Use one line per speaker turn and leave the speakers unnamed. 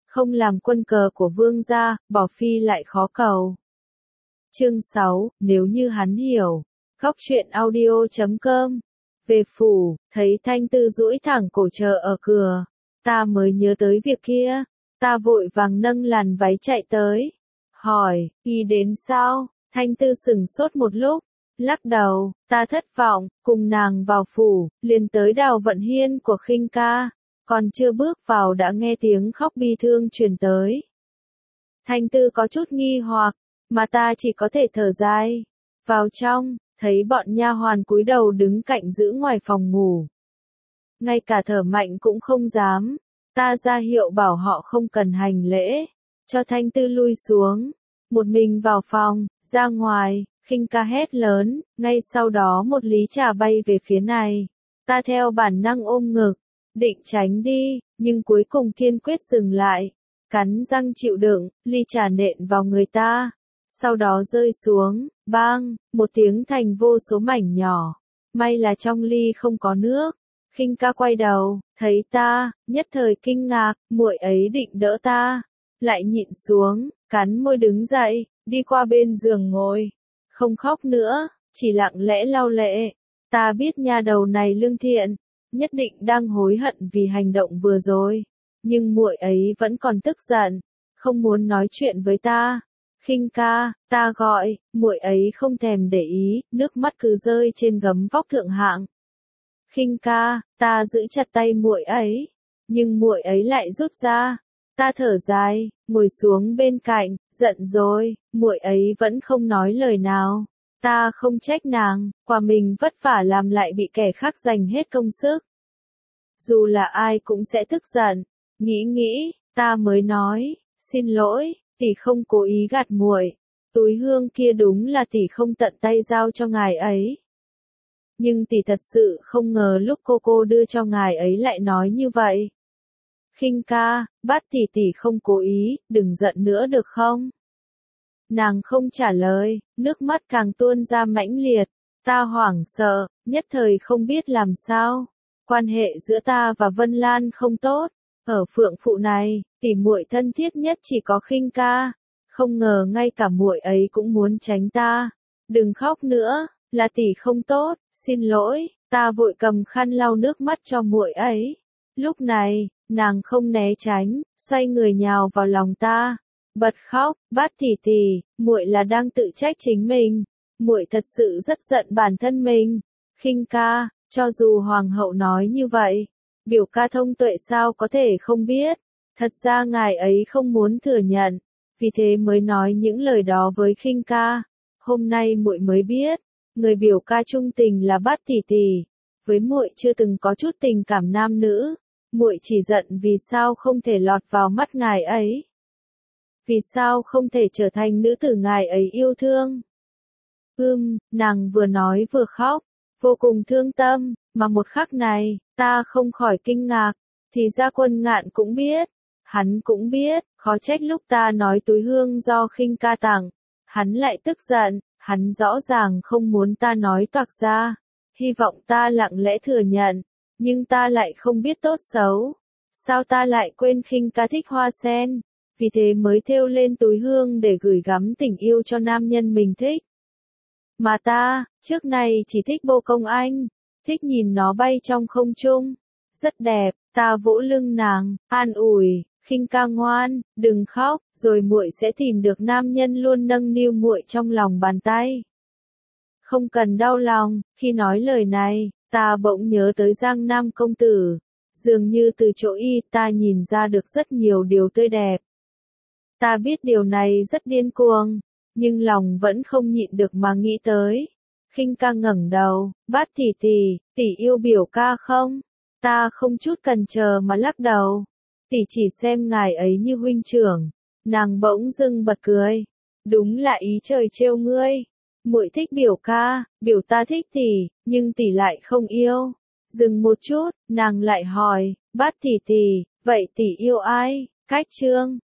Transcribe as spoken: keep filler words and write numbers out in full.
không làm quân cờ của vương gia, bỏ phi lại khó cầu. Chương sáu, nếu như hắn hiểu. Góc truyện audio chấm com. Về phủ, thấy Thanh Tư duỗi thẳng cổ chờ ở cửa. Ta mới nhớ tới việc kia. Ta vội vàng nâng làn váy chạy tới. Hỏi, y đến sao? Thanh Tư sửng sốt một lúc. Lắc đầu, ta thất vọng, cùng nàng vào phủ, liền tới Đào Vận Hiên của Khinh ca. Còn chưa bước vào đã nghe tiếng khóc bi thương truyền tới. Thanh Tư có chút nghi hoặc, mà ta chỉ có thể thở dài. Vào trong, thấy bọn nha hoàn cúi đầu đứng cạnh giữ ngoài phòng ngủ. Ngay cả thở mạnh cũng không dám. Ta ra hiệu bảo họ không cần hành lễ, cho Thanh Tư lui xuống. Một mình vào phòng, ra ngoài, Khinh ca hét lớn, ngay sau đó một ly trà bay về phía này. Ta theo bản năng ôm ngực, định tránh đi, nhưng cuối cùng kiên quyết dừng lại. Cắn răng chịu đựng, ly trà nện vào người ta. Sau đó rơi xuống, bang, một tiếng thành vô số mảnh nhỏ. May là trong ly không có nước. Khinh ca quay đầu, thấy ta, nhất thời kinh ngạc, muội ấy định đỡ ta. Lại nhịn xuống, cắn môi đứng dậy, đi qua bên giường ngồi. Không khóc nữa, chỉ lặng lẽ lau lệ. Ta biết nha đầu này lương thiện, nhất định đang hối hận vì hành động vừa rồi. Nhưng muội ấy vẫn còn tức giận, không muốn nói chuyện với ta. Khinh ca, ta gọi, muội ấy không thèm để ý, nước mắt cứ rơi trên gấm vóc thượng hạng. Khinh ca, ta giữ chặt tay muội ấy, nhưng muội ấy lại rút ra. Ta thở dài, ngồi xuống bên cạnh, giận rồi, muội ấy vẫn không nói lời nào. Ta không trách nàng, quả mình vất vả làm lại bị kẻ khác giành hết công sức. Dù là ai cũng sẽ tức giận. Nghĩ nghĩ, ta mới nói, xin lỗi, tỷ không cố ý gạt muội. Túi hương kia đúng là tỷ không tận tay giao cho ngài ấy. Nhưng tỷ thật sự không ngờ lúc cô cô đưa cho ngài ấy lại nói như vậy. Khinh ca, bắt tỷ tỷ không cố ý, đừng giận nữa được không? Nàng không trả lời, nước mắt càng tuôn ra mãnh liệt. Ta hoảng sợ, nhất thời không biết làm sao. Quan hệ giữa ta và Vân Lan không tốt. Ở Phượng Phụ này, tỷ muội thân thiết nhất chỉ có Khinh ca. Không ngờ ngay cả muội ấy cũng muốn tránh ta. Đừng khóc nữa, là tỷ không tốt, xin lỗi. Ta vội cầm khăn lau nước mắt cho muội ấy. Lúc này, nàng không né tránh, xoay người nhào vào lòng ta, bật khóc, bát tỷ tỷ, muội là đang tự trách chính mình. Muội thật sự rất giận bản thân mình. Khinh ca, cho dù hoàng hậu nói như vậy, biểu ca thông tuệ sao có thể không biết. Thật ra ngài ấy không muốn thừa nhận, vì thế mới nói những lời đó với Khinh ca. Hôm nay muội mới biết, người biểu ca trung tình là bát tỷ tỷ. Với muội chưa từng có chút tình cảm nam nữ. Muội chỉ giận vì sao không thể lọt vào mắt ngài ấy. Vì sao không thể trở thành nữ tử ngài ấy yêu thương. Ưm, nàng vừa nói vừa khóc, vô cùng thương tâm, mà một khắc này, ta không khỏi kinh ngạc. Thì ra Quân Ngạn cũng biết, hắn cũng biết, khó trách lúc ta nói túi hương do Khinh ca tặng. Hắn lại tức giận, hắn rõ ràng không muốn ta nói toạc ra. Hy vọng ta lặng lẽ thừa nhận. Nhưng ta lại không biết tốt xấu. Sao ta lại quên Khinh ca thích hoa sen? Vì thế mới thêu lên túi hương để gửi gắm tình yêu cho nam nhân mình thích. Mà ta, trước này chỉ thích Bồ Công Anh. Thích nhìn nó bay trong không trung. Rất đẹp, ta vỗ lưng nàng, an ủi, Khinh ca ngoan, đừng khóc, rồi muội sẽ tìm được nam nhân luôn nâng niu muội trong lòng bàn tay. Không cần đau lòng, khi nói lời này. Ta bỗng nhớ tới Giang Nam công tử. Dường như từ chỗ y ta nhìn ra được rất nhiều điều tươi đẹp. Ta biết điều này rất điên cuồng, nhưng lòng vẫn không nhịn được mà nghĩ tới. Khinh ca ngẩng đầu, bát tỷ tỷ, tỷ yêu biểu ca không? Ta không chút cần chờ mà lắc đầu. Tỷ chỉ xem ngài ấy như huynh trưởng. Nàng bỗng dưng bật cười. Đúng là ý trời trêu ngươi. Muội thích biểu ca, biểu ta thích tỷ, nhưng tỷ lại không yêu. Dừng một chút, nàng lại hỏi, bát tỷ tỷ, vậy tỷ yêu ai? Cách Trương,